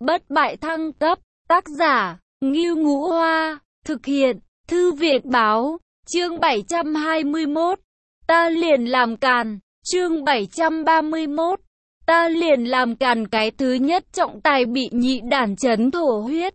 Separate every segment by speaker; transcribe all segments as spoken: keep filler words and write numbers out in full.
Speaker 1: Bất bại thăng cấp, tác giả, Ngưu Ngũ Hoa, thực hiện, Thư viện báo, chương bảy trăm hai mươi mốt, ta liền làm càn, chương bảy trăm ba mươi mốt, ta liền làm càn. Cái thứ nhất trọng tài bị nhị đản chấn thổ huyết.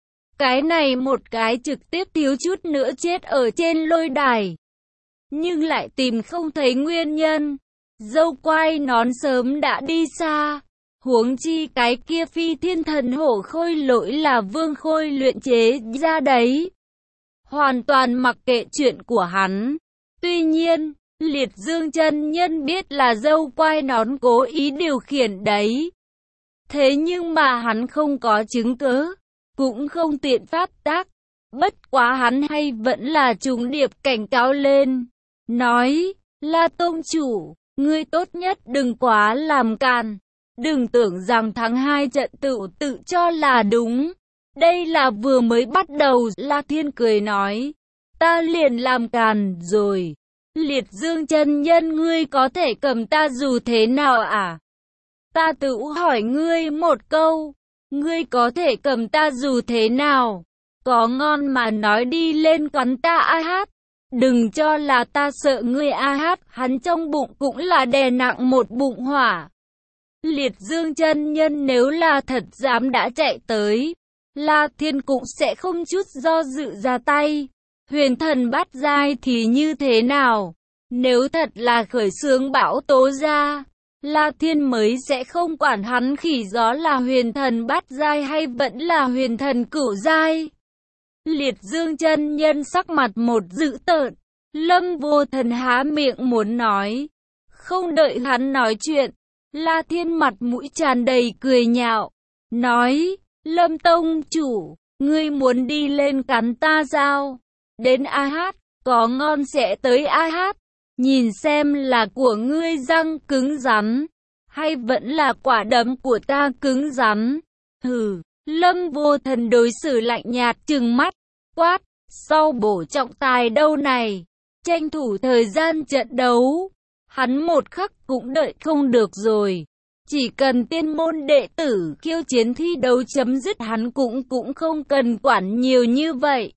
Speaker 1: Cái này một cái trực tiếp thiếu chút nữa chết ở trên lôi đài. Nhưng lại tìm không thấy nguyên nhân. Dâu quai nón sớm đã đi xa. Huống chi cái kia phi thiên thần hổ khôi lỗi là Vương Khôi luyện chế ra đấy. Hoàn toàn mặc kệ chuyện của hắn. Tuy nhiên, Liệt Dương chân nhân biết là dâu quai nón cố ý điều khiển đấy. Thế nhưng mà hắn không có chứng cớ, cũng không tiện pháp tác. Bất quá hắn hay vẫn là trùng điệp cảnh cáo lên. Nói, La Tông Chủ, ngươi tốt nhất đừng quá làm càn. Đừng tưởng rằng thắng hai trận tự tự cho là đúng. Đây là vừa mới bắt đầu. La Thiên cười nói, ta liền làm càn rồi. Liệt Dương chân nhân, ngươi có thể cầm ta dù thế nào à? Ta tự hỏi ngươi một câu, ngươi có thể cầm ta dù thế nào? Có ngon mà nói đi lên cắn ta a hát. Đừng cho là ta sợ ngươi a hát. Hắn trong bụng cũng là đè nặng một bụng hỏa. Liệt Dương chân nhân nếu là thật dám đã chạy tới, La Thiên cũng sẽ không chút do dự ra tay. Huyền thần bát giai thì như thế nào? Nếu thật là khởi xướng bão tố ra, La Thiên mới sẽ không quản hắn khỉ gió là huyền thần bát giai hay vẫn là huyền thần cửu giai. Liệt Dương chân nhân sắc mặt một dữ tợn. Lâm Vô Thần há miệng muốn nói. Không đợi hắn nói chuyện, La Thiên mặt mũi tràn đầy cười nhạo. Nói, Lâm Tông Chủ, ngươi muốn đi lên cắn ta sao? Đến a hát, có ngon sẽ tới a hát. Nhìn xem là của ngươi răng cứng rắn, hay vẫn là quả đấm của ta cứng rắn. Hừ, Lâm Vô Thần đối xử lạnh nhạt trừng mắt, quát, sau bổ trọng tài đâu này, tranh thủ thời gian trận đấu. Hắn một khắc cũng đợi không được rồi. Chỉ cần tiên môn đệ tử khiêu chiến thi đấu chấm dứt hắn cũng cũng không cần quản nhiều như vậy.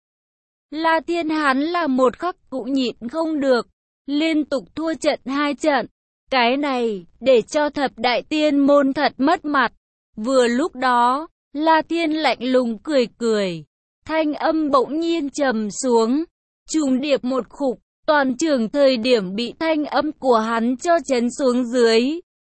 Speaker 1: La Thiên hắn là một khắc cũng nhịn không được. Liên tục thua trận hai trận. Cái này, để cho thập đại tiên môn thật mất mặt. Vừa lúc đó, La Thiên lạnh lùng cười cười. Thanh âm bỗng nhiên trầm xuống. Trùng điệp một khục. Toàn trường thời điểm bị thanh âm của hắn cho chấn xuống dưới.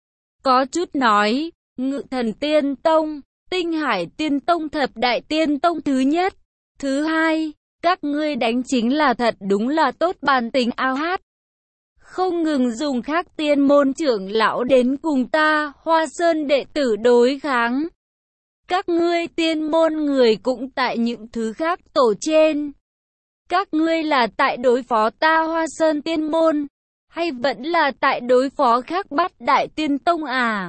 Speaker 1: Có chút nói, Ngự Thần Tiên Tông, Tinh Hải Tiên Tông thập đại tiên tông thứ nhất. Thứ hai, các ngươi đánh chính là thật đúng là tốt bản tính ao hát. Không ngừng dùng khác tiên môn trưởng lão đến cùng ta, Hoa Sơn đệ tử đối kháng. Các ngươi tiên môn người cũng tại những thứ khác tổ trên. Các ngươi là tại đối phó ta Hoa Sơn tiên môn, hay vẫn là tại đối phó khác bát đại tiên tông à?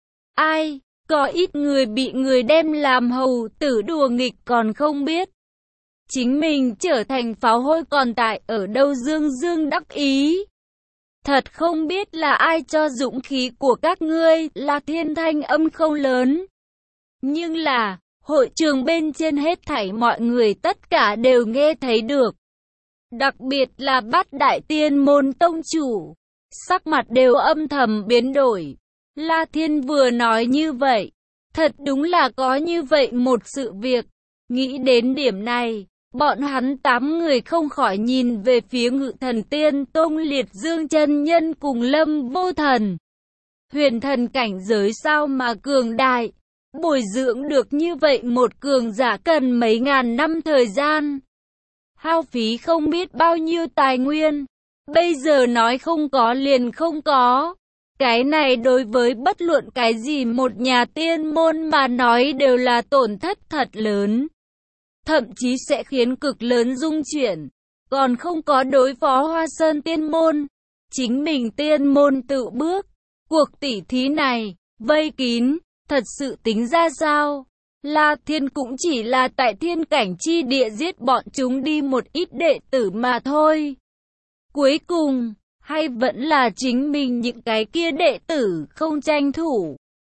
Speaker 1: Ai, có ít người bị người đem làm hầu tử đùa nghịch còn không biết. Chính mình trở thành pháo hôi còn tại ở đâu dương dương đắc ý. Thật không biết là ai cho dũng khí của các ngươi. La Thiên thanh âm không lớn. Nhưng là, hội trường bên trên hết thảy mọi người tất cả đều nghe thấy được. Đặc biệt là bát đại tiên môn tông chủ. Sắc mặt đều âm thầm biến đổi. La Thiên vừa nói như vậy. Thật đúng là có như vậy một sự việc. Nghĩ đến điểm này, bọn hắn tám người không khỏi nhìn về phía Ngự Thần Tiên Tông Liệt Dương chân nhân cùng Lâm Vô Thần. Huyền thần cảnh giới sao mà cường đại, bồi dưỡng được như vậy một cường giả cần mấy ngàn năm thời gian. Hao phí không biết bao nhiêu tài nguyên, bây giờ nói không có liền không có. Cái này đối với bất luận cái gì một nhà tiên môn mà nói đều là tổn thất thật lớn. Thậm chí sẽ khiến cực lớn rung chuyển. Còn không có đối phó Hoa Sơn tiên môn. Chính mình tiên môn tự bước. Cuộc tỉ thí này, vây kín, thật sự tính ra sao? La Thiên cũng chỉ là tại thiên cảnh chi địa giết bọn chúng đi một ít đệ tử mà thôi. Cuối cùng, hay vẫn là chính mình những cái kia đệ tử không tranh thủ.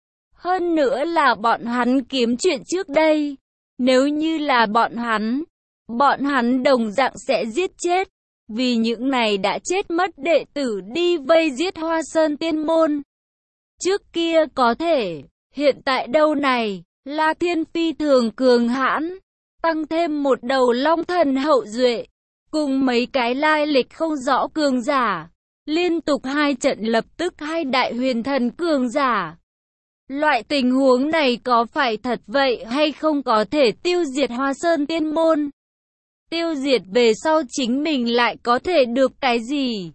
Speaker 1: Hơn nữa là bọn hắn kiếm chuyện trước đây. Nếu như là bọn hắn, bọn hắn đồng dạng sẽ giết chết. Vì những này đã chết mất đệ tử đi vây giết Hoa Sơn Tiên Môn. Trước kia có thể, hiện tại đâu này, La Thiên phi thường cường hãn, tăng thêm một đầu long thần hậu duệ, cùng mấy cái lai lịch không rõ cường giả, liên tục hai trận lập tức hai đại huyền thần cường giả. Loại tình huống này có phải thật vậy hay không có thể tiêu diệt Hoa Sơn Tiên Môn? Tiêu diệt về sau chính mình lại có thể được cái gì?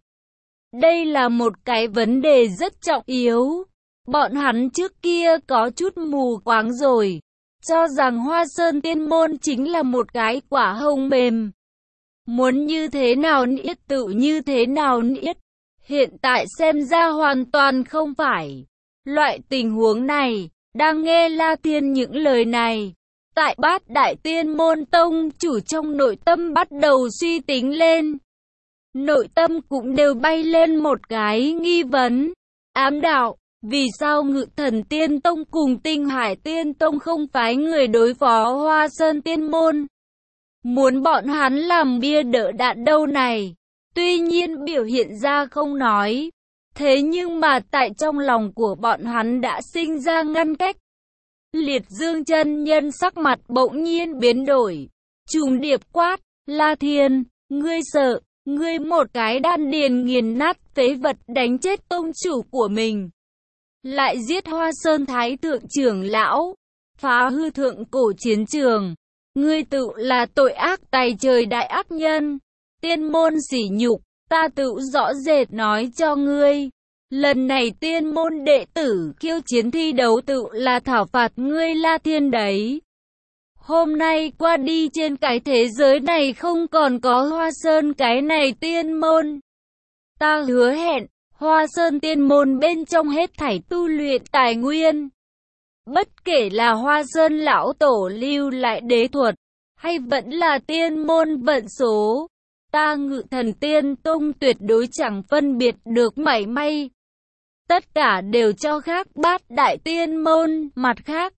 Speaker 1: Đây là một cái vấn đề rất trọng yếu. Bọn hắn trước kia có chút mù quáng rồi, cho rằng Hoa Sơn Tiên Môn chính là một cái quả hồng mềm. Muốn như thế nào niết tự như thế nào niết. Hiện tại xem ra hoàn toàn không phải. Loại tình huống này, đang nghe La Thiên những lời này. Tại Bát Đại Tiên Môn Tông chủ trong nội tâm bắt đầu suy tính lên. Nội tâm cũng đều bay lên một cái nghi vấn. Ám đạo, vì sao Ngự Thần Tiên Tông cùng Tinh Hải Tiên Tông không phái người đối phó Hoa Sơn Tiên Môn? Muốn bọn hắn làm bia đỡ đạn đâu này? Tuy nhiên biểu hiện ra không nói. Thế nhưng mà tại trong lòng của bọn hắn đã sinh ra ngăn cách. Liệt Dương chân nhân sắc mặt bỗng nhiên biến đổi, trùng điệp quát, La Thiên, ngươi sợ, ngươi một cái đan điền nghiền nát phế vật đánh chết tông chủ của mình. Lại giết Hoa Sơn Thái Thượng trưởng lão, phá hư thượng cổ chiến trường. Ngươi tự là tội ác tày trời đại ác nhân, tiên môn sỉ nhục, ta tự rõ rệt nói cho ngươi. Lần này tiên môn đệ tử khiêu chiến thi đấu tự là thảo phạt ngươi La Thiên đấy. Hôm nay qua đi trên cái thế giới này không còn có Hoa Sơn cái này tiên môn. Ta hứa hẹn, Hoa Sơn tiên môn bên trong hết thảy tu luyện tài nguyên. Bất kể là Hoa Sơn lão tổ lưu lại đế thuật, hay vẫn là tiên môn vận số. Ta Ngự Thần Tiên Tông tuyệt đối chẳng phân biệt được mảy may. Tất cả đều cho khác Bát Đại Tiên Môn. Mặt khác,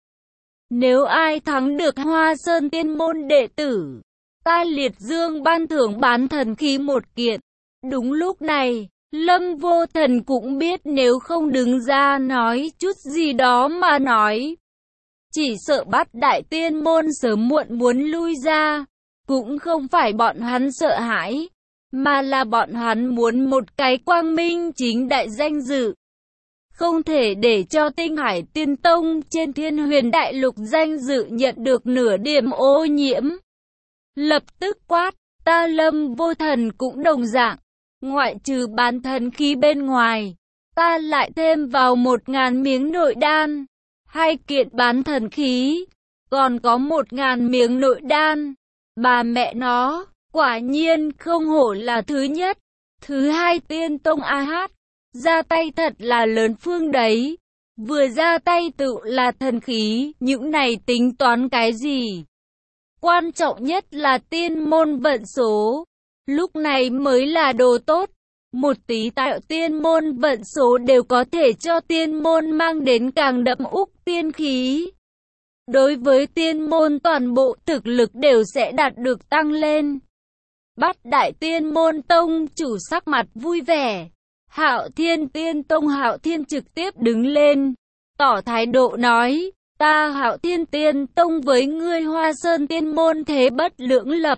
Speaker 1: nếu ai thắng được Hoa Sơn Tiên Môn đệ tử, ta Liệt Dương ban thưởng bán thần khí một kiện. Đúng lúc này, Lâm Vô Thần cũng biết nếu không đứng ra nói chút gì đó mà nói, chỉ sợ Bát Đại Tiên Môn sớm muộn muốn lui ra. Cũng không phải bọn hắn sợ hãi, mà là bọn hắn muốn một cái quang minh chính đại danh dự. Không thể để cho Tinh Hải Tiên Tông trên Thiên Huyền Đại Lục danh dự nhận được nửa điểm ô nhiễm. Lập tức quát, ta Lâm Vô Thần cũng đồng dạng, ngoại trừ bán thần khí bên ngoài, ta lại thêm vào một ngàn miếng nội đan, hai kiện bán thần khí, còn có một ngàn miếng nội đan. Bà mẹ nó, quả nhiên không hổ là thứ nhất. Thứ hai Tiên Tông a hát, ra tay thật là lớn phương đấy. Vừa ra tay tự là thần khí, những này tính toán cái gì? Quan trọng nhất là tiên môn vận số. Lúc này mới là đồ tốt. Một tí tạo tiên môn vận số đều có thể cho tiên môn mang đến càng đậm úc tiên khí. Đối với tiên môn toàn bộ thực lực đều sẽ đạt được tăng lên. Bát Đại Tiên Môn Tông chủ sắc mặt vui vẻ. Hạo Thiên Tiên Tông Hạo Thiên trực tiếp đứng lên, tỏ thái độ nói, ta Hạo Thiên Tiên Tông với ngươi Hoa Sơn Tiên Môn thế bất lưỡng lập.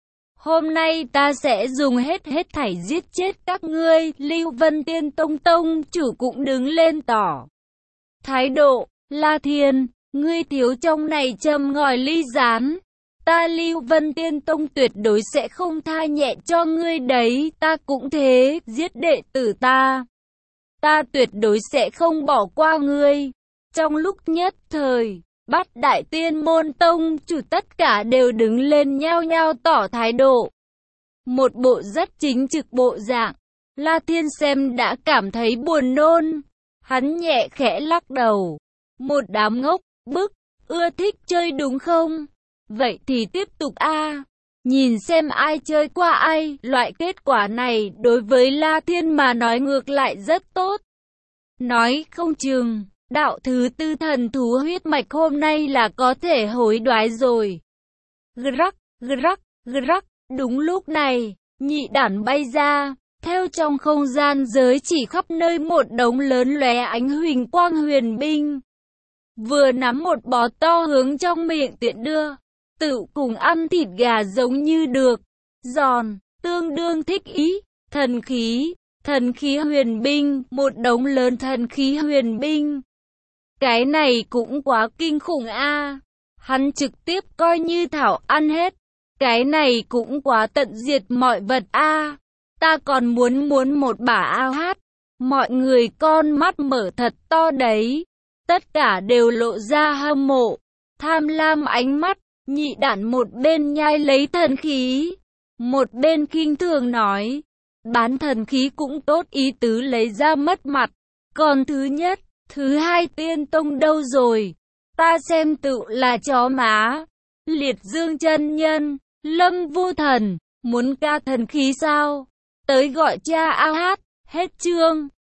Speaker 1: Hôm nay ta sẽ dùng hết hết thảy giết chết các ngươi. Lưu Vân Tiên Tông Tông chủ cũng đứng lên tỏ thái độ, La Thiên, ngươi thiếu trong này châm ngòi ly gián. Ta Lưu Vân Tiên Tông tuyệt đối sẽ không tha nhẹ cho ngươi đấy. Ta cũng thế, giết đệ tử ta, ta tuyệt đối sẽ không bỏ qua ngươi. Trong lúc nhất thời, Bát Đại Tiên Môn Tông chủ tất cả đều đứng lên nhao nhao tỏ thái độ. Một bộ rất chính trực bộ dạng. La Thiên xem đã cảm thấy buồn nôn. Hắn nhẹ khẽ lắc đầu. Một đám ngốc, bức, ưa thích chơi đúng không? Vậy thì tiếp tục a. Nhìn xem ai chơi qua ai. Loại kết quả này đối với La Thiên mà nói ngược lại rất tốt. Nói không chừng, Đạo thứ tư thần thú huyết mạch hôm nay là có thể hối đoái rồi. Grắc, grắc, grắc, đúng lúc này, nhị đản bay ra, theo trong không gian giới chỉ khắp nơi một đống lớn lóe ánh huỳnh quang huyền binh. Vừa nắm một bó to hướng trong miệng tiện đưa, tự cùng ăn thịt gà giống như được, giòn, tương đương thích ý, thần khí, thần khí huyền binh, một đống lớn thần khí huyền binh. Cái này cũng quá kinh khủng a. Hắn trực tiếp coi như thảo ăn hết. Cái này cũng quá tận diệt mọi vật a. Ta còn muốn muốn một bả ao hát. Mọi người con mắt mở thật to đấy. Tất cả đều lộ ra hâm mộ, tham lam ánh mắt. Nhị đản một bên nhai lấy thần khí, một bên khinh thường nói, bán thần khí cũng tốt ý tứ lấy ra mất mặt. Còn thứ nhất, thứ hai tiên tông đâu rồi? Ta xem tự là chó má. Liệt Dương chân nhân, Lâm Vô Thần, muốn ca thần khí sao? Tới gọi cha ao hát, hết chương.